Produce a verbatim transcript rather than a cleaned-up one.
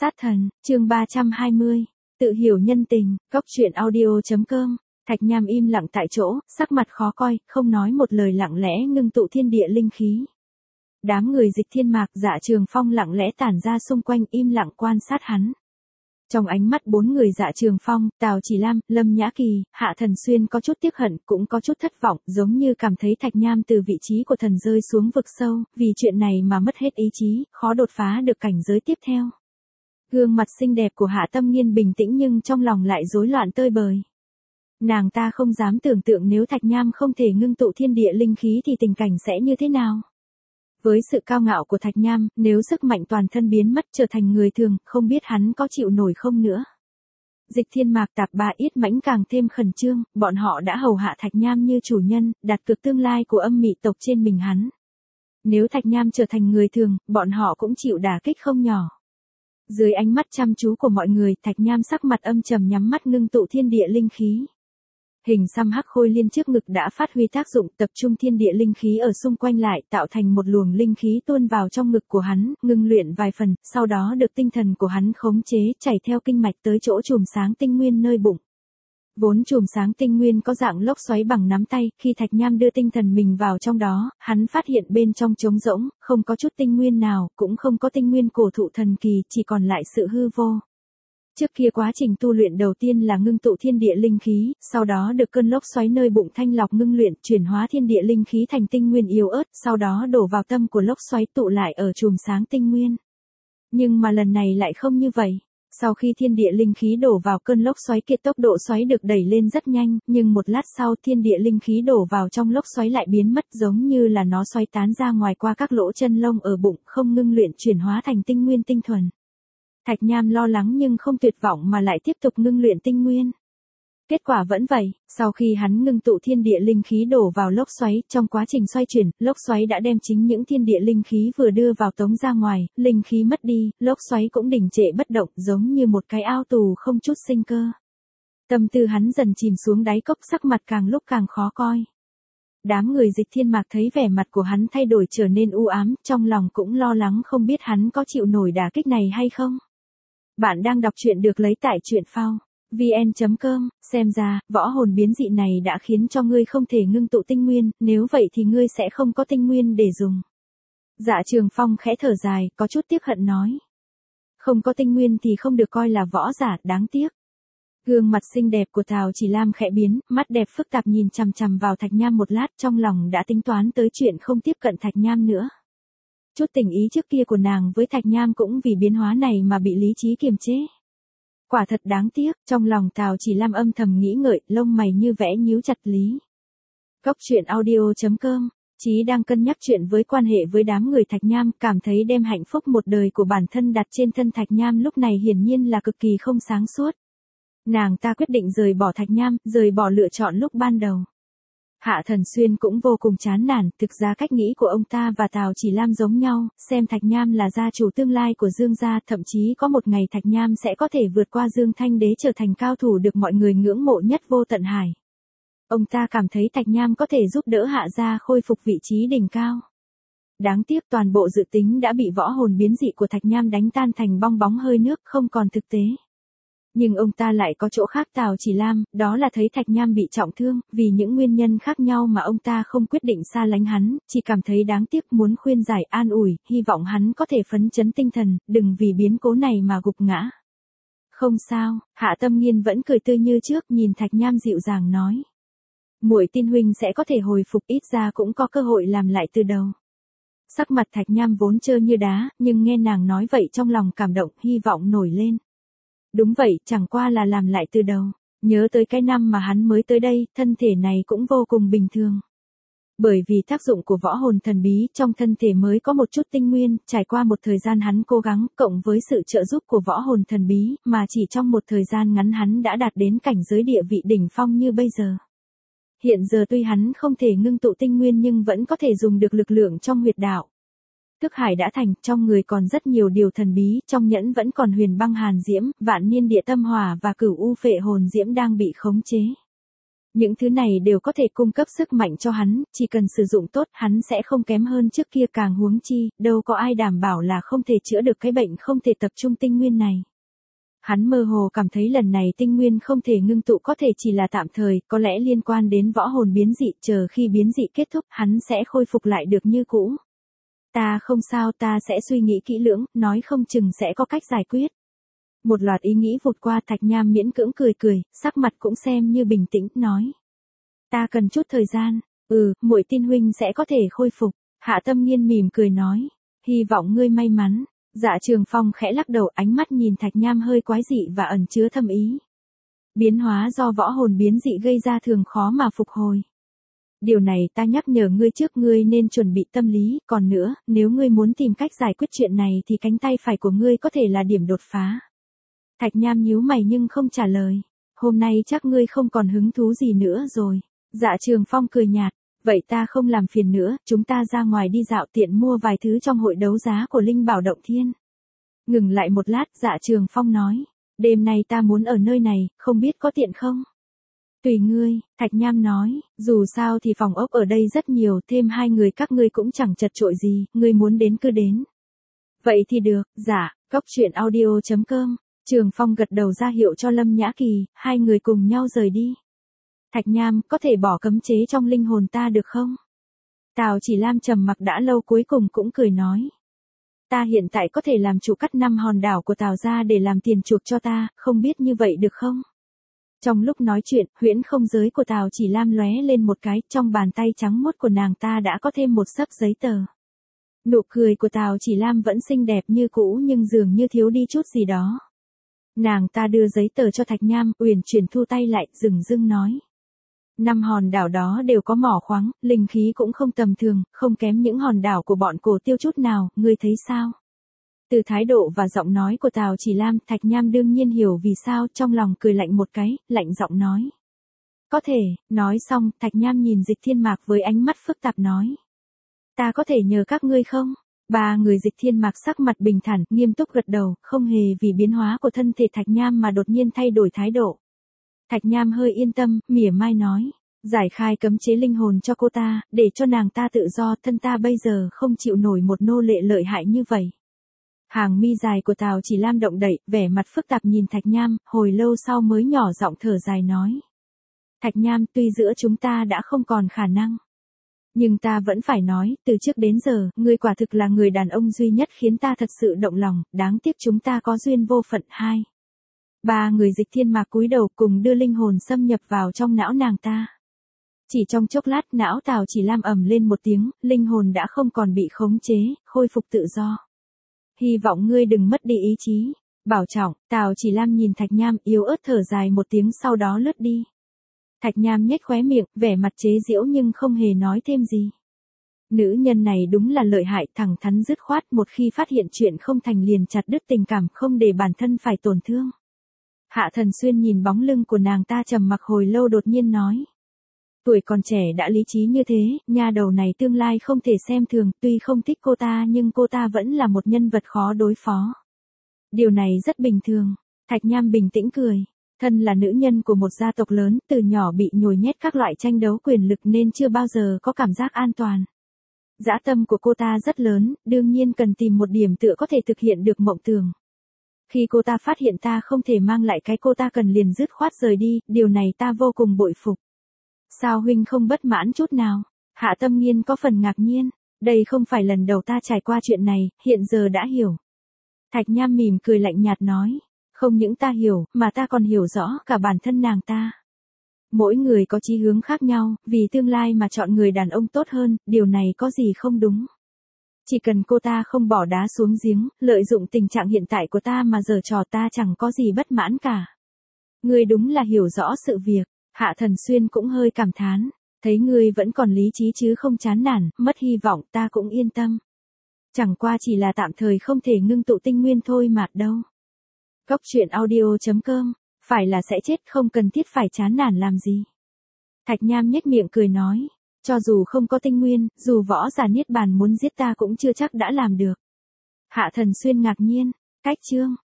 Sát thần, chương ba trăm hai mươi, tự hiểu nhân tình, góc truyện audio chấm com. Thạch Nham im lặng tại chỗ, sắc mặt khó coi, không nói một lời, lặng lẽ ngưng tụ thiên địa linh khí. Đám người Dịch Thiên Mạc, Dạ Trường Phong lặng lẽ tản ra xung quanh, im lặng quan sát hắn. Trong ánh mắt bốn người Dạ Trường Phong, Tào Chỉ Lam, Lâm Nhã Kỳ, Hạ Thần Xuyên có chút tiếc hận, cũng có chút thất vọng, giống như cảm thấy Thạch Nham từ vị trí của thần rơi xuống vực sâu, vì chuyện này mà mất hết ý chí, khó đột phá được cảnh giới tiếp theo. Gương mặt xinh đẹp của Hạ Tâm Nghiên bình tĩnh nhưng trong lòng lại rối loạn tơi bời. Nàng ta không dám tưởng tượng nếu Thạch Nham không thể ngưng tụ thiên địa linh khí thì tình cảnh sẽ như thế nào. Với sự cao ngạo của Thạch Nham, nếu sức mạnh toàn thân biến mất trở thành người thường, không biết hắn có chịu nổi không nữa. Dịch Thiên Mạc, Tạp Ba, Yết Mãnh càng thêm khẩn trương, bọn họ đã hầu hạ Thạch Nham như chủ nhân, đặt cược tương lai của âm mị tộc trên mình hắn. Nếu Thạch Nham trở thành người thường, bọn họ cũng chịu đả kích không nhỏ. Dưới ánh mắt chăm chú của mọi người, Thạch Nham sắc mặt âm trầm nhắm mắt ngưng tụ thiên địa linh khí. Hình xăm hắc khôi liên trước ngực đã phát huy tác dụng, tập trung thiên địa linh khí ở xung quanh lại, tạo thành một luồng linh khí tuôn vào trong ngực của hắn, ngưng luyện vài phần, sau đó được tinh thần của hắn khống chế, chảy theo kinh mạch tới chỗ chùm sáng tinh nguyên nơi bụng. Vốn chùm sáng tinh nguyên có dạng lốc xoáy bằng nắm tay, khi Thạch Nham đưa tinh thần mình vào trong đó, hắn phát hiện bên trong trống rỗng, không có chút tinh nguyên nào, cũng không có tinh nguyên cổ thụ thần kỳ, chỉ còn lại sự hư vô. Trước kia quá trình tu luyện đầu tiên là ngưng tụ thiên địa linh khí, sau đó được cơn lốc xoáy nơi bụng thanh lọc ngưng luyện, chuyển hóa thiên địa linh khí thành tinh nguyên yếu ớt, sau đó đổ vào tâm của lốc xoáy tụ lại ở chùm sáng tinh nguyên. Nhưng mà lần này lại không như vậy. Sau khi thiên địa linh khí đổ vào cơn lốc xoáy kia, tốc độ xoáy được đẩy lên rất nhanh, nhưng một lát sau thiên địa linh khí đổ vào trong lốc xoáy lại biến mất, giống như là nó xoáy tán ra ngoài qua các lỗ chân lông ở bụng, không ngưng luyện chuyển hóa thành tinh nguyên tinh thuần. Thạch Nham lo lắng nhưng không tuyệt vọng mà lại tiếp tục ngưng luyện tinh nguyên. Kết quả vẫn vậy, sau khi hắn ngưng tụ thiên địa linh khí đổ vào lốc xoáy, trong quá trình xoay chuyển, lốc xoáy đã đem chính những thiên địa linh khí vừa đưa vào tống ra ngoài, linh khí mất đi, lốc xoáy cũng đình trệ bất động, giống như một cái ao tù không chút sinh cơ. Tâm tư hắn dần chìm xuống đáy cốc, sắc mặt càng lúc càng khó coi. Đám người Dịch Thiên Mạc thấy vẻ mặt của hắn thay đổi trở nên u ám, trong lòng cũng lo lắng không biết hắn có chịu nổi đả kích này hay không. Bạn đang đọc truyện được lấy tại truyện phao vn chấm com, xem ra, võ hồn biến dị này đã khiến cho ngươi không thể ngưng tụ tinh nguyên, nếu vậy thì ngươi sẽ không có tinh nguyên để dùng. Dạ Trường Phong khẽ thở dài, có chút tiếc hận nói. Không có tinh nguyên thì không được coi là võ giả, đáng tiếc. Gương mặt xinh đẹp của Tào Chỉ Lam khẽ biến, mắt đẹp phức tạp nhìn chằm chằm vào Thạch Nham một lát, trong lòng đã tính toán tới chuyện không tiếp cận Thạch Nham nữa. Chút tình ý trước kia của nàng với Thạch Nham cũng vì biến hóa này mà bị lý trí kiềm chế. Quả thật đáng tiếc, trong lòng Tào Chỉ Lam âm thầm nghĩ ngợi, lông mày như vẽ nhíu chặt lý. Góc truyện audio chấm com, Chí đang cân nhắc chuyện với quan hệ với đám người Thạch Nham, cảm thấy đem hạnh phúc một đời của bản thân đặt trên thân Thạch Nham lúc này hiển nhiên là cực kỳ không sáng suốt. Nàng ta quyết định rời bỏ Thạch Nham, rời bỏ lựa chọn lúc ban đầu. Hạ Thần Xuyên cũng vô cùng chán nản, thực ra cách nghĩ của ông ta và Tào Chỉ Lam giống nhau, xem Thạch Nham là gia chủ tương lai của Dương gia, thậm chí có một ngày Thạch Nham sẽ có thể vượt qua Dương Thanh Đế trở thành cao thủ được mọi người ngưỡng mộ nhất vô tận hải. Ông ta cảm thấy Thạch Nham có thể giúp đỡ Hạ gia khôi phục vị trí đỉnh cao. Đáng tiếc toàn bộ dự tính đã bị võ hồn biến dị của Thạch Nham đánh tan thành bong bóng hơi nước, không còn thực tế. Nhưng ông ta lại có chỗ khác Tào Chỉ Lam, đó là thấy Thạch Nham bị trọng thương, vì những nguyên nhân khác nhau mà ông ta không quyết định xa lánh hắn, chỉ cảm thấy đáng tiếc, muốn khuyên giải an ủi, hy vọng hắn có thể phấn chấn tinh thần, đừng vì biến cố này mà gục ngã. Không sao, Hạ Tâm Nghiên vẫn cười tươi như trước, nhìn Thạch Nham dịu dàng nói. Muội tin huynh sẽ có thể hồi phục, ít ra cũng có cơ hội làm lại từ đầu. Sắc mặt Thạch Nham vốn trơ như đá, nhưng nghe nàng nói vậy trong lòng cảm động, hy vọng nổi lên. Đúng vậy, chẳng qua là làm lại từ đầu. Nhớ tới cái năm mà hắn mới tới đây, thân thể này cũng vô cùng bình thường. Bởi vì tác dụng của võ hồn thần bí, trong thân thể mới có một chút tinh nguyên, trải qua một thời gian hắn cố gắng, cộng với sự trợ giúp của võ hồn thần bí, mà chỉ trong một thời gian ngắn hắn đã đạt đến cảnh giới địa vị đỉnh phong như bây giờ. Hiện giờ tuy hắn không thể ngưng tụ tinh nguyên nhưng vẫn có thể dùng được lực lượng trong huyệt đạo. Thức hải đã thành, trong người còn rất nhiều điều thần bí, trong nhẫn vẫn còn huyền băng hàn diễm, vạn niên địa tâm hỏa và cửu u phệ hồn diễm đang bị khống chế. Những thứ này đều có thể cung cấp sức mạnh cho hắn, chỉ cần sử dụng tốt hắn sẽ không kém hơn trước kia, càng huống chi, đâu có ai đảm bảo là không thể chữa được cái bệnh không thể tập trung tinh nguyên này. Hắn mơ hồ cảm thấy lần này tinh nguyên không thể ngưng tụ có thể chỉ là tạm thời, có lẽ liên quan đến võ hồn biến dị, chờ khi biến dị kết thúc hắn sẽ khôi phục lại được như cũ. Ta không sao, ta sẽ suy nghĩ kỹ lưỡng, nói không chừng sẽ có cách giải quyết. Một loạt ý nghĩ vụt qua, Thạch Nham miễn cưỡng cười cười, sắc mặt cũng xem như bình tĩnh, nói. Ta cần chút thời gian, ừ, muội tin huynh sẽ có thể khôi phục. Hạ Tâm Nghiên mỉm cười nói, hy vọng ngươi may mắn. Dạ Trường Phong khẽ lắc đầu, ánh mắt nhìn Thạch Nham hơi quái dị và ẩn chứa thâm ý. Biến hóa do võ hồn biến dị gây ra thường khó mà phục hồi. Điều này ta nhắc nhở ngươi trước, ngươi nên chuẩn bị tâm lý, còn nữa, nếu ngươi muốn tìm cách giải quyết chuyện này thì cánh tay phải của ngươi có thể là điểm đột phá. Thạch Nham nhíu mày nhưng không trả lời. Hôm nay chắc ngươi không còn hứng thú gì nữa rồi. Dạ Trường Phong cười nhạt. Vậy ta không làm phiền nữa, chúng ta ra ngoài đi dạo tiện mua vài thứ trong hội đấu giá của Linh Bảo Động Thiên. Ngừng lại một lát, Dạ Trường Phong nói. Đêm nay ta muốn ở nơi này, không biết có tiện không? Tùy ngươi, Thạch Nham nói, dù sao thì phòng ốc ở đây rất nhiều, thêm hai người các ngươi cũng chẳng chật chội gì, ngươi muốn đến cứ đến. Vậy thì được, dạ, cốc truyện audio chấm com. Trường Phong gật đầu ra hiệu cho Lâm Nhã Kỳ, hai người cùng nhau rời đi. Thạch Nham, có thể bỏ cấm chế trong linh hồn ta được không? Tào Chỉ Lam trầm mặc đã lâu cuối cùng cũng cười nói. Ta hiện tại có thể làm chủ cắt năm hòn đảo của Tào gia để làm tiền chuộc cho ta, không biết như vậy được không? Trong lúc nói chuyện, huyễn không giới của Tào Chỉ Lam lóe lên một cái, trong bàn tay trắng muốt của nàng ta đã có thêm một xấp giấy tờ. Nụ cười của Tào Chỉ Lam vẫn xinh đẹp như cũ nhưng dường như thiếu đi chút gì đó. Nàng ta đưa giấy tờ cho Thạch Nham, uyển chuyển thu tay lại, dừng dưng nói. Năm hòn đảo đó đều có mỏ khoáng, linh khí cũng không tầm thường, không kém những hòn đảo của bọn Cổ Tiêu chút nào, ngươi thấy sao? Từ thái độ và giọng nói của Tào Chỉ Lam, Thạch Nham đương nhiên hiểu vì sao, trong lòng cười lạnh một cái, lạnh giọng nói. Có thể, nói xong, Thạch Nham nhìn Dịch Thiên Mạc với ánh mắt phức tạp nói. Ta có thể nhờ các ngươi không? Ba người Dịch Thiên Mạc sắc mặt bình thản, nghiêm túc gật đầu, không hề vì biến hóa của thân thể Thạch Nham mà đột nhiên thay đổi thái độ. Thạch Nham hơi yên tâm, mỉa mai nói. Giải khai cấm chế linh hồn cho cô ta, để cho nàng ta tự do, thân ta bây giờ không chịu nổi một nô lệ lợi hại như vậy. Hàng mi dài của Tào Chỉ Lam động đậy, vẻ mặt phức tạp nhìn Thạch Nham, hồi lâu sau mới nhỏ giọng thở dài nói. Thạch Nham, tuy giữa chúng ta đã không còn khả năng. Nhưng ta vẫn phải nói, từ trước đến giờ, ngươi quả thực là người đàn ông duy nhất khiến ta thật sự động lòng, đáng tiếc chúng ta có duyên vô phận. Hai. Ba người Dịch Thiên Mạc cúi đầu cùng đưa linh hồn xâm nhập vào trong não nàng ta. Chỉ trong chốc lát não Tào Chỉ Lam ầm lên một tiếng, linh hồn đã không còn bị khống chế, khôi phục tự do. Hy vọng ngươi đừng mất đi ý chí. Bảo trọng, Tào Chỉ Lam nhìn Thạch Nham yếu ớt thở dài một tiếng sau đó lướt đi. Thạch Nham nhếch khóe miệng, vẻ mặt chế giễu nhưng không hề nói thêm gì. Nữ nhân này đúng là lợi hại, thẳng thắn dứt khoát, một khi phát hiện chuyện không thành liền chặt đứt tình cảm, không để bản thân phải tổn thương. Hạ Thần Xuyên nhìn bóng lưng của nàng ta trầm mặc hồi lâu đột nhiên nói. Tuổi còn trẻ đã lý trí như thế, nha đầu này tương lai không thể xem thường, tuy không thích cô ta nhưng cô ta vẫn là một nhân vật khó đối phó. Điều này rất bình thường. Thạch Nham bình tĩnh cười. Thân là nữ nhân của một gia tộc lớn, từ nhỏ bị nhồi nhét các loại tranh đấu quyền lực nên chưa bao giờ có cảm giác an toàn. Dã tâm của cô ta rất lớn, đương nhiên cần tìm một điểm tựa có thể thực hiện được mộng tưởng. Khi cô ta phát hiện ta không thể mang lại cái cô ta cần liền dứt khoát rời đi, điều này ta vô cùng bội phục. Sao huynh không bất mãn chút nào? Hạ Tâm Nghiên có phần ngạc nhiên, đây không phải lần đầu ta trải qua chuyện này, hiện giờ đã hiểu. Thạch Nham mỉm cười lạnh nhạt nói, không những ta hiểu, mà ta còn hiểu rõ cả bản thân nàng ta. Mỗi người có chí hướng khác nhau, vì tương lai mà chọn người đàn ông tốt hơn, điều này có gì không đúng. Chỉ cần cô ta không bỏ đá xuống giếng, lợi dụng tình trạng hiện tại của ta mà giở trò, ta chẳng có gì bất mãn cả. Ngươi đúng là hiểu rõ sự việc. Hạ Thần Xuyên cũng hơi cảm thán, thấy ngươi vẫn còn lý trí chứ không chán nản, mất hy vọng, ta cũng yên tâm. Chẳng qua chỉ là tạm thời không thể ngưng tụ tinh nguyên thôi mà đâu. Cốc truyện audio chấm com, phải là sẽ chết, không cần thiết phải chán nản làm gì. Thạch Nham nhếch miệng cười nói, cho dù không có tinh nguyên, dù võ giả niết bàn muốn giết ta cũng chưa chắc đã làm được. Hạ Thần Xuyên ngạc nhiên, cách chương.